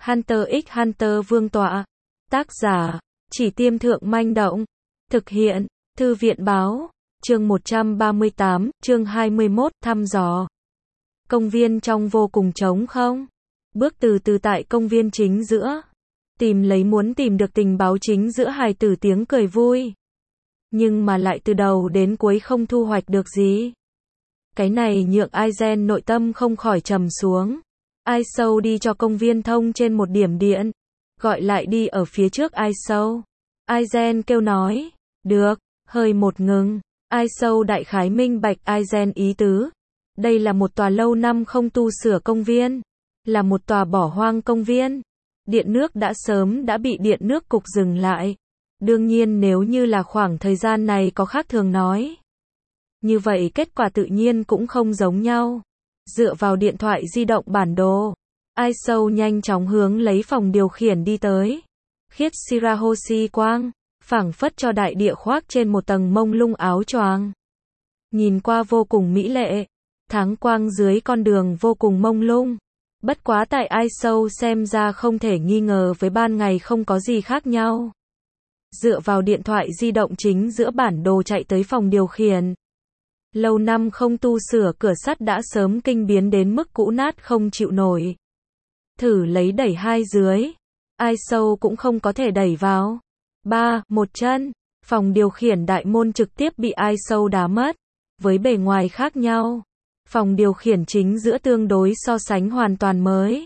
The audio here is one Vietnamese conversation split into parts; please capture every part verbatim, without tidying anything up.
Hunter x Hunter Vương tọa. Tác giả, Chỉ Tiêm Thượng Manh Động. Thực hiện, Thư viện Báo. Chương một trăm ba mươi tám, chương hai mươi mốt, thăm dò. Công viên trong vô cùng trống không. Bước từ từ tại công viên chính giữa. Tìm lấy muốn tìm được tình báo chính giữa hài tử tiếng cười vui. Nhưng mà lại từ đầu đến cuối không thu hoạch được gì. Cái này nhượng Aizen nội tâm không khỏi trầm xuống. Ai sâu đi cho công viên thông trên một điểm điện. Gọi lại đi ở phía trước Ai sâu. Aizen kêu nói. Được, hơi một ngừng. Ai sâu đại khái minh bạch Aizen ý tứ. Đây là một tòa lâu năm không tu sửa công viên. Là một tòa bỏ hoang công viên. Điện nước đã sớm đã bị điện nước cục dừng lại. Đương nhiên nếu như là khoảng thời gian này có khác thường nói. Như vậy kết quả tự nhiên cũng không giống nhau. Dựa vào điện thoại di động bản đồ. Ai sâu nhanh chóng hướng lấy phòng điều khiển đi tới. Khiết Shirahoshi quang. Phảng phất cho đại địa khoác trên một tầng mông lung áo choàng. Nhìn qua vô cùng mỹ lệ. Tháng quang dưới con đường vô cùng mông lung. Bất quá tại Ai sâu xem ra không thể nghi ngờ với ban ngày không có gì khác nhau. Dựa vào điện thoại di động chính giữa bản đồ chạy tới phòng điều khiển. Lâu năm không tu sửa cửa sắt đã sớm kinh biến đến mức cũ nát không chịu nổi. Thử lấy đẩy hai dưới. Ai sâu cũng không có thể đẩy vào. Ba, một chân. Phòng điều khiển đại môn trực tiếp bị Ai sâu đá mất. Với bề ngoài khác nhau. Phòng điều khiển chính giữa tương đối so sánh hoàn toàn mới.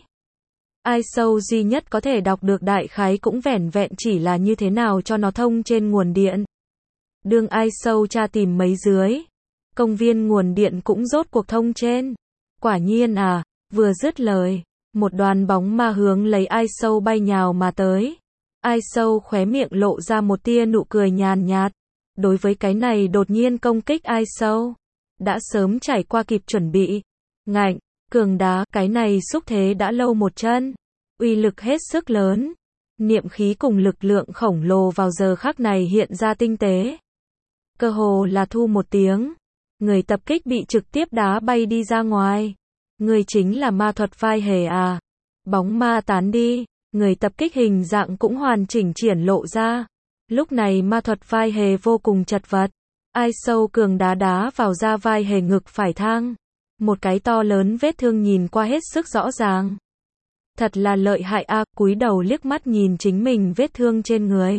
Ai sâu duy nhất có thể đọc được đại khái cũng vẻn vẹn chỉ là như thế nào cho nó thông trên nguồn điện. Đương Ai sâu tra tìm mấy dưới. Công viên nguồn điện cũng rốt cuộc thông trên. Quả nhiên à, vừa dứt lời. Một đoàn bóng ma hướng lấy Ai sâu bay nhào mà tới. Ai sâu khóe miệng lộ ra một tia nụ cười nhàn nhạt. Đối với cái này đột nhiên công kích Ai sâu. Đã sớm trải qua kịp chuẩn bị. Ngạnh, cường đá, cái này xúc thế đã lâu một chân. Uy lực hết sức lớn. Niệm khí cùng lực lượng khổng lồ vào giờ khắc này hiện ra tinh tế. Cơ hồ là thu một tiếng. Người tập kích bị trực tiếp đá bay đi ra ngoài. Người chính là ma thuật vai hề à. Bóng ma tán đi. Người tập kích hình dạng cũng hoàn chỉnh triển lộ ra. Lúc này ma thuật vai hề vô cùng chật vật. Ai sâu cường đá đá vào da vai hề ngực phải thang. Một cái to lớn vết thương nhìn qua hết sức rõ ràng. Thật là lợi hại a, à, cúi đầu liếc mắt nhìn chính mình vết thương trên người.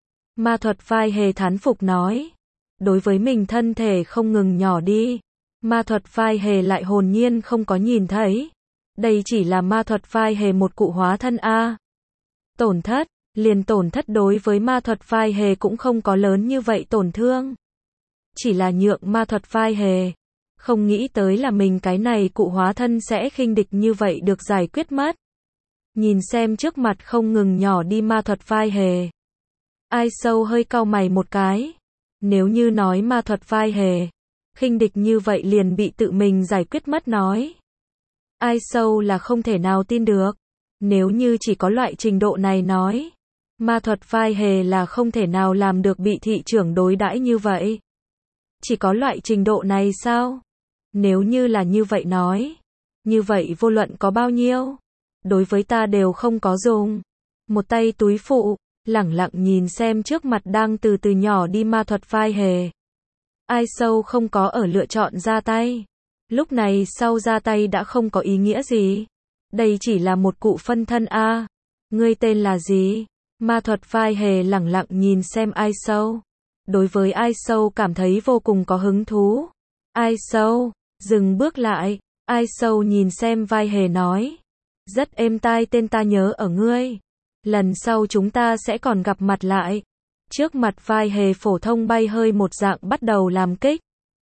Ma thuật vai hề thán phục nói. Đối với mình thân thể không ngừng nhỏ đi. Ma thuật vai hề lại hồn nhiên không có nhìn thấy. Đây chỉ là ma thuật vai hề một cụ hóa thân a. À. Tổn thất, liền tổn thất đối với ma thuật vai hề cũng không có lớn như vậy tổn thương. Chỉ là nhượng ma thuật vai hề. Không nghĩ tới là mình cái này cụ hóa thân sẽ khinh địch như vậy được giải quyết mất. Nhìn xem trước mặt không ngừng nhỏ đi ma thuật vai hề. Ai sâu hơi cau mày một cái. Nếu như nói ma thuật vai hề. Khinh địch như vậy liền bị tự mình giải quyết mất nói. Ai sâu là không thể nào tin được. Nếu như chỉ có loại trình độ này nói. Ma thuật vai hề là không thể nào làm được bị thị trưởng đối đãi như vậy. Chỉ có loại trình độ này sao? Nếu như là như vậy nói. Như vậy vô luận có bao nhiêu. Đối với ta đều không có dùng. Một tay túi phụ. Lẳng lặng nhìn xem trước mặt đang từ từ nhỏ đi ma thuật vai hề. Ai sâu không có ở lựa chọn ra tay. Lúc này sau ra tay đã không có ý nghĩa gì. Đây chỉ là một cụ phân thân a. À. Ngươi tên là gì? Ma thuật vai hề lẳng lặng nhìn xem Ai sâu. Đối với Ai sâu cảm thấy vô cùng có hứng thú. Ai sâu, dừng bước lại. Ai sâu nhìn xem vai hề nói. Rất êm tai, tên ta nhớ ở ngươi. Lần sau chúng ta sẽ còn gặp mặt lại. Trước mặt vai hề phổ thông bay hơi một dạng bắt đầu làm kích.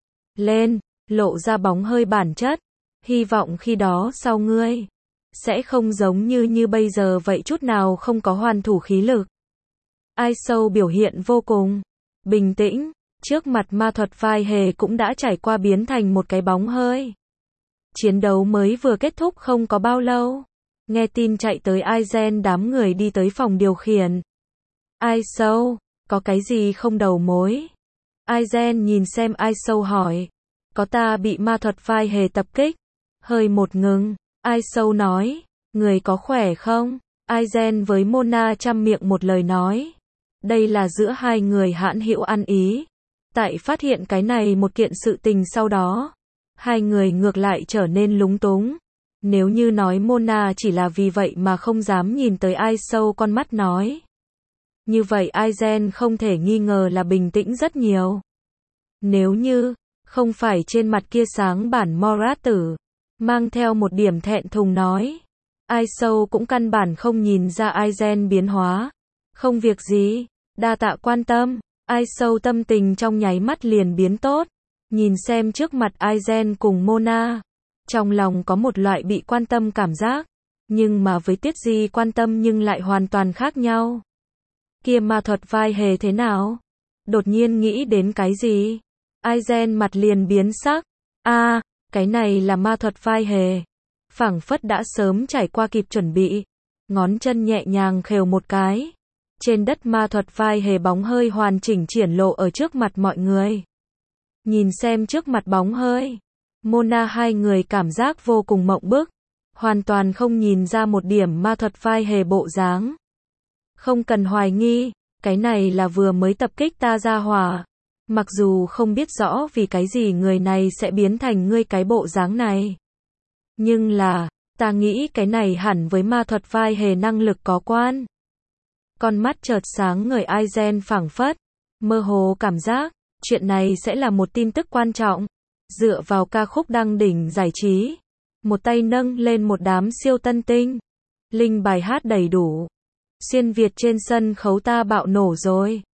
Lên, lộ ra bóng hơi bản chất. Hy vọng khi đó sau ngươi. Sẽ không giống như như bây giờ vậy chút nào không có hoàn thủ khí lực. Ai sâu biểu hiện vô cùng bình tĩnh. Trước mặt ma thuật vai hề cũng đã trải qua biến thành một cái bóng hơi. Chiến đấu mới vừa kết thúc không có bao lâu. Nghe tin chạy tới Aizen đám người đi tới phòng điều khiển. Ai sâu, có cái gì không đầu mối? Aizen nhìn xem Ai sâu hỏi. Có, ta bị ma thuật vai hề tập kích. Hơi một ngừng. Ai sâu nói. Người có khỏe không? Aizen với Mona chăm miệng một lời nói. Đây là giữa hai người hãn hữu ăn ý. Tại phát hiện cái này một kiện sự tình sau đó, hai người ngược lại trở nên lúng túng. Nếu như nói Mona chỉ là vì vậy mà không dám nhìn tới ai sâu con mắt nói. Như vậy Aizen không thể nghi ngờ là bình tĩnh rất nhiều. Nếu như, không phải trên mặt kia sáng bản Morat tử, mang theo một điểm thẹn thùng nói. Ai sâu cũng căn bản không nhìn ra Aizen biến hóa. Không việc gì, đa tạ quan tâm. Ai sâu tâm tình trong nháy mắt liền biến tốt. Nhìn xem trước mặt Aizen cùng Mona. Trong lòng có một loại bị quan tâm cảm giác. Nhưng mà với Tiết Di quan tâm nhưng lại hoàn toàn khác nhau. Kia ma thuật vai hề thế nào? Đột nhiên nghĩ đến cái gì? Aizen mặt liền biến sắc. a à, cái này là ma thuật vai hề. Phảng phất đã sớm trải qua kịp chuẩn bị. Ngón chân nhẹ nhàng khều một cái. Trên đất ma thuật vai hề bóng hơi hoàn chỉnh triển lộ ở trước mặt mọi người. Nhìn xem trước mặt bóng hơi. Mona hai người cảm giác vô cùng mộng bức. Hoàn toàn không nhìn ra một điểm ma thuật vai hề bộ dáng. Không cần hoài nghi, cái này là vừa mới tập kích ta ra hỏa. Mặc dù không biết rõ vì cái gì người này sẽ biến thành ngươi cái bộ dáng này. Nhưng là, ta nghĩ cái này hẳn với ma thuật vai hề năng lực có quan. Con mắt chợt sáng ngời Aizen phảng phất, mơ hồ cảm giác, chuyện này sẽ là một tin tức quan trọng. Dựa vào ca khúc đăng đỉnh giải trí, một tay nâng lên một đám siêu tân tinh. Linh bài hát đầy đủ. Xuyên Việt trên sân khấu ta bạo nổ rồi.